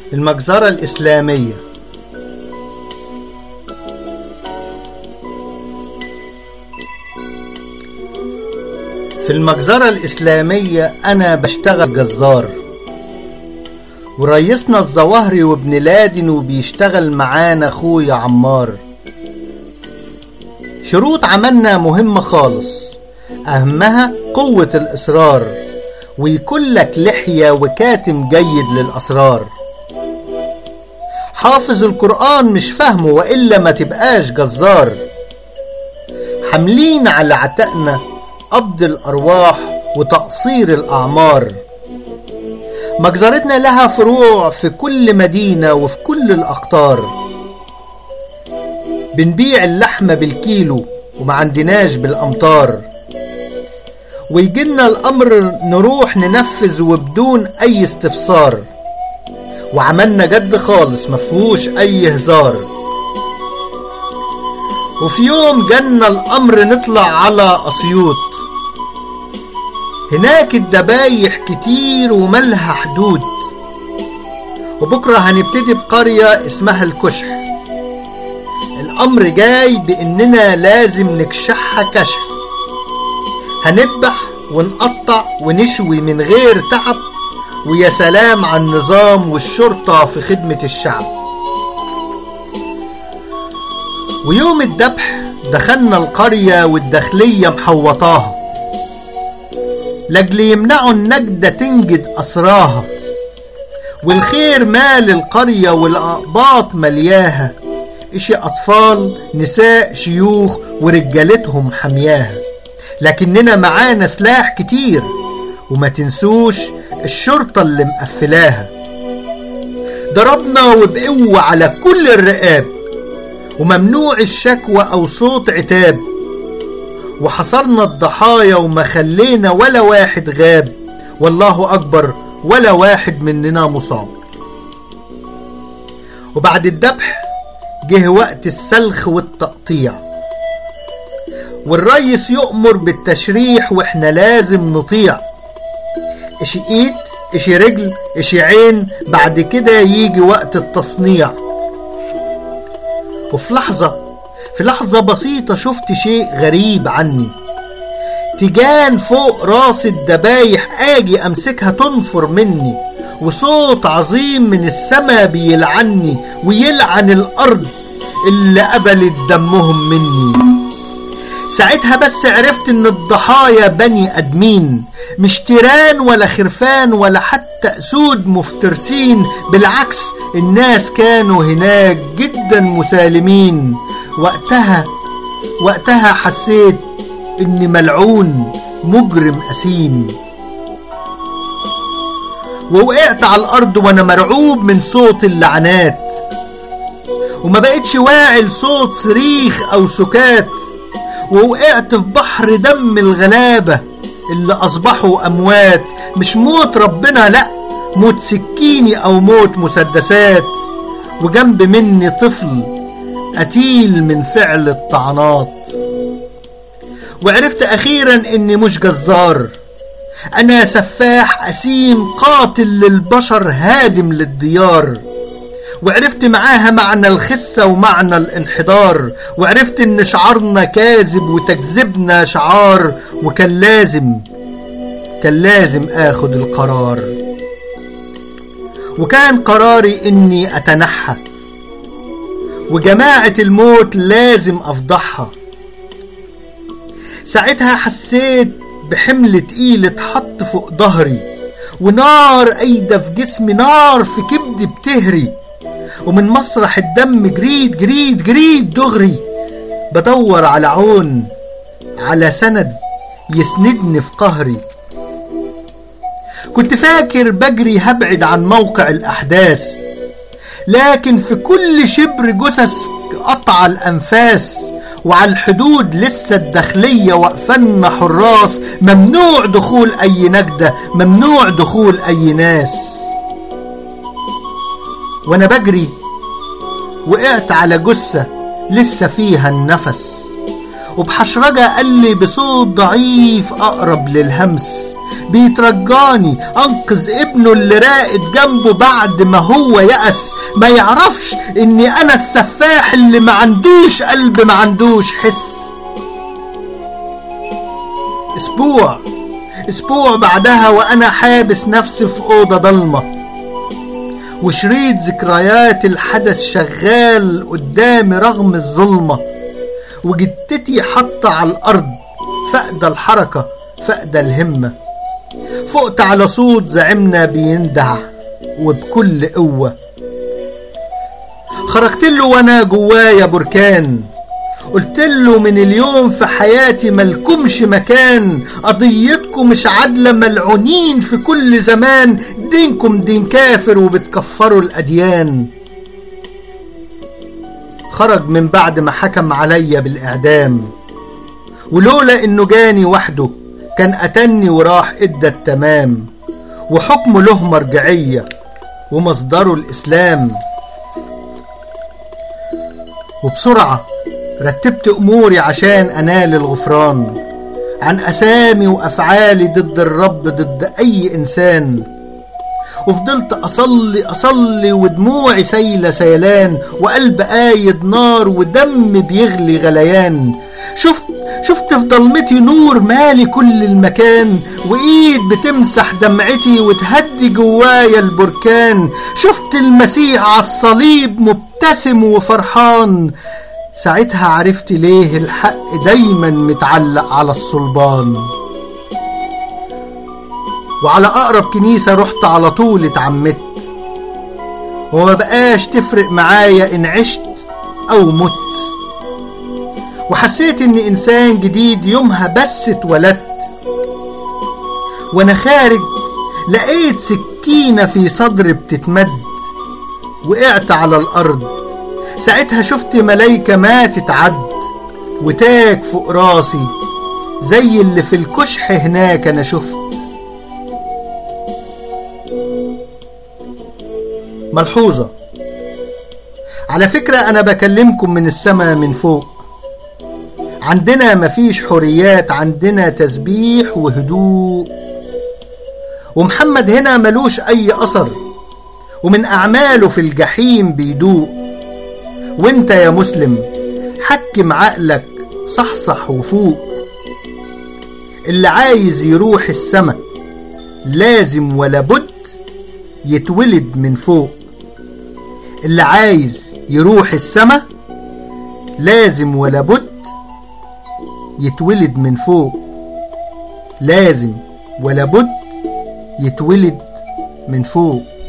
المجزرة الإسلامية. في المجزرة الإسلامية أنا بشتغل جزار، وريسنا الظواهري وابن لادن وبيشتغل معانا أخويا عمار. شروط عملنا مهمة خالص، أهمها قوة الإصرار، ويكون لك لحية وكاتم جيد للأسرار. حافظ القرآن مش فاهمه وإلا ما تبقاش جزار. حاملين على عتقنا قبض الأرواح وتقصير الأعمار. مجزرتنا لها فروع في كل مدينة وفي كل الأقطار. بنبيع اللحمة بالكيلو وما عندناش بالأمتار، ويجينا الأمر نروح ننفذ وبدون أي استفسار. وعملنا جد خالص مفهوش أي هزار. وفي يوم جانا الأمر نطلع على أسيوط، هناك الدبايح كتير وملها حدود. وبكرة هنبتدي بقرية اسمها الكشح. الأمر جاي بإننا لازم نكشحها كشح. هنذبح ونقطع ونشوي من غير تعب، ويا سلام على النظام والشرطة في خدمة الشعب. ويوم الذبح دخلنا القرية والداخلية محوطاها، لاجل يمنعوا النجدة تنجد أسراها. والخير مال القرية والأقباط ملياها، إشي أطفال نساء شيوخ ورجالتهم حمياها. لكننا معانا سلاح كتير، وما تنسوش الشرطة اللي مقفلاها. ضربنا وبقوة على كل الرقاب، وممنوع الشكوى أو صوت عتاب. وحصرنا الضحايا وما خلينا ولا واحد غاب، والله أكبر ولا واحد مننا مصاب. وبعد الذبح جه وقت السلخ والتقطيع، والريس يؤمر بالتشريح واحنا لازم نطيع. اشي ايد اشي رجل اشي عين، بعد كده يجي وقت التصنيع. وفي لحظة بسيطة شفت شيء غريب عني. تيجان فوق راس الدبايح اجي امسكها تنفر مني، وصوت عظيم من السما بيلعني ويلعن الارض اللي قبلت دمهم مني. ساعتها بس عرفت ان الضحايا بني ادمين، مش تيران ولا خرفان ولا حتى اسود مفترسين. بالعكس الناس كانوا هناك جدا مسالمين. وقتها حسيت اني ملعون مجرم أثيم. ووقعت على الارض وانا مرعوب من صوت اللعنات، وما بقتش واعي لصوت صريخ او سكات. ووقعت في بحر دم الغلابة اللي اصبحوا اموات. مش موت ربنا، لا، موت سكيني او موت مسدسات. وجنب مني طفل قتيل من فعل الطعنات. وعرفت اخيرا اني مش جزار، انا سفاح أثيم قاتل للبشر هادم للديار. وعرفت معاها معنى الخسة ومعنى الانحدار. وعرفت ان شعارنا كاذب وتكذبنا شعار. وكان لازم اخد القرار. وكان قراري اني اتنحى، وجماعة الموت لازم افضحها. ساعتها حسيت بحمل تقيل اتحط فوق ظهري، ونار قايدة في جسمي، نار في كبدي بتهري. ومن مسرح الدم جريت دغري، بدور على عون، على سند يسندني في قهري. كنت فاكر بجري هبعد عن موقع الأحداث، لكن في كل شبر جثث قطع الأنفاس. وعلى الحدود لسه الداخلية وقفنا حراس. ممنوع دخول أي نجدة، ممنوع دخول أي ناس. وأنا بجري وقعت على جثة لسه فيها النفس، وبحشرجة قال لي بصوت ضعيف أقرب للهمس: بيترجاني أنقذ ابنه اللي راقد جنبه بعد ما هو يأس. ما يعرفش إني أنا السفاح اللي ما عندوش قلب ما عندوش حس. أسبوع بعدها وأنا حابس نفسي في أوضة ضلمة، وشريط ذكريات الحدث شغال قدامي رغم الظلمة، وجدتي حاطة على الأرض فقد الحركة فقد الهمة. فقت على صوت زعمنا بينده وبكل قوة، خرجت له وانا جوايا بركان، قلت له من اليوم في حياتي ملكمش مكان، قضيتكم مش عادلة ملعونين في كل زمان، دينكم دين كافر وبتكفروا الأديان. خرج من بعد ما حكم عليا بالإعدام، ولولا إنه جاني وحده كان قتلني وراح إدى التمام، وحكمه له مرجعية ومصدره الإسلام. وبسرعة رتبت أموري عشان أنال الغفران عن أسامي وأفعالي ضد الرب ضد أي إنسان. وفضلت أصلي ودموعي سيلة سيلان، وقلب قايد نار ودم بيغلي غليان. شفت في ضلمتي نور مالي كل المكان، وإيد بتمسح دمعتي وتهدي جوايا البركان. شفت المسيح على الصليب مبتسم وفرحان، ساعتها عرفت ليه الحق دايما متعلق على الصلبان. وعلى أقرب كنيسة رحت على طول اتعمدت، وما بقاش تفرق معايا إن عشت أو مت. وحسيت إني إنسان جديد يومها بس اتولدت. وأنا خارج لقيت سكينة في صدري بتتمد، وقعت على الأرض. ساعتها شفت ملايكة ما تتعد، وتاج فوق راسي زي اللي في الكشح هناك أنا شفت. ملحوظة: على فكرة أنا بكلمكم من السماء من فوق. عندنا مفيش حريات، عندنا تسبيح وهدوء. ومحمد هنا ملوش أي أثر، ومن أعماله في الجحيم بيدوق. وانت يا مسلم حكم عقلك، صحصح وفوق. اللي عايز يروح السما لازم ولا بد يتولد من فوق. اللي عايز يروح السما لازم ولا بد يتولد من فوق. لازم ولا بد يتولد من فوق.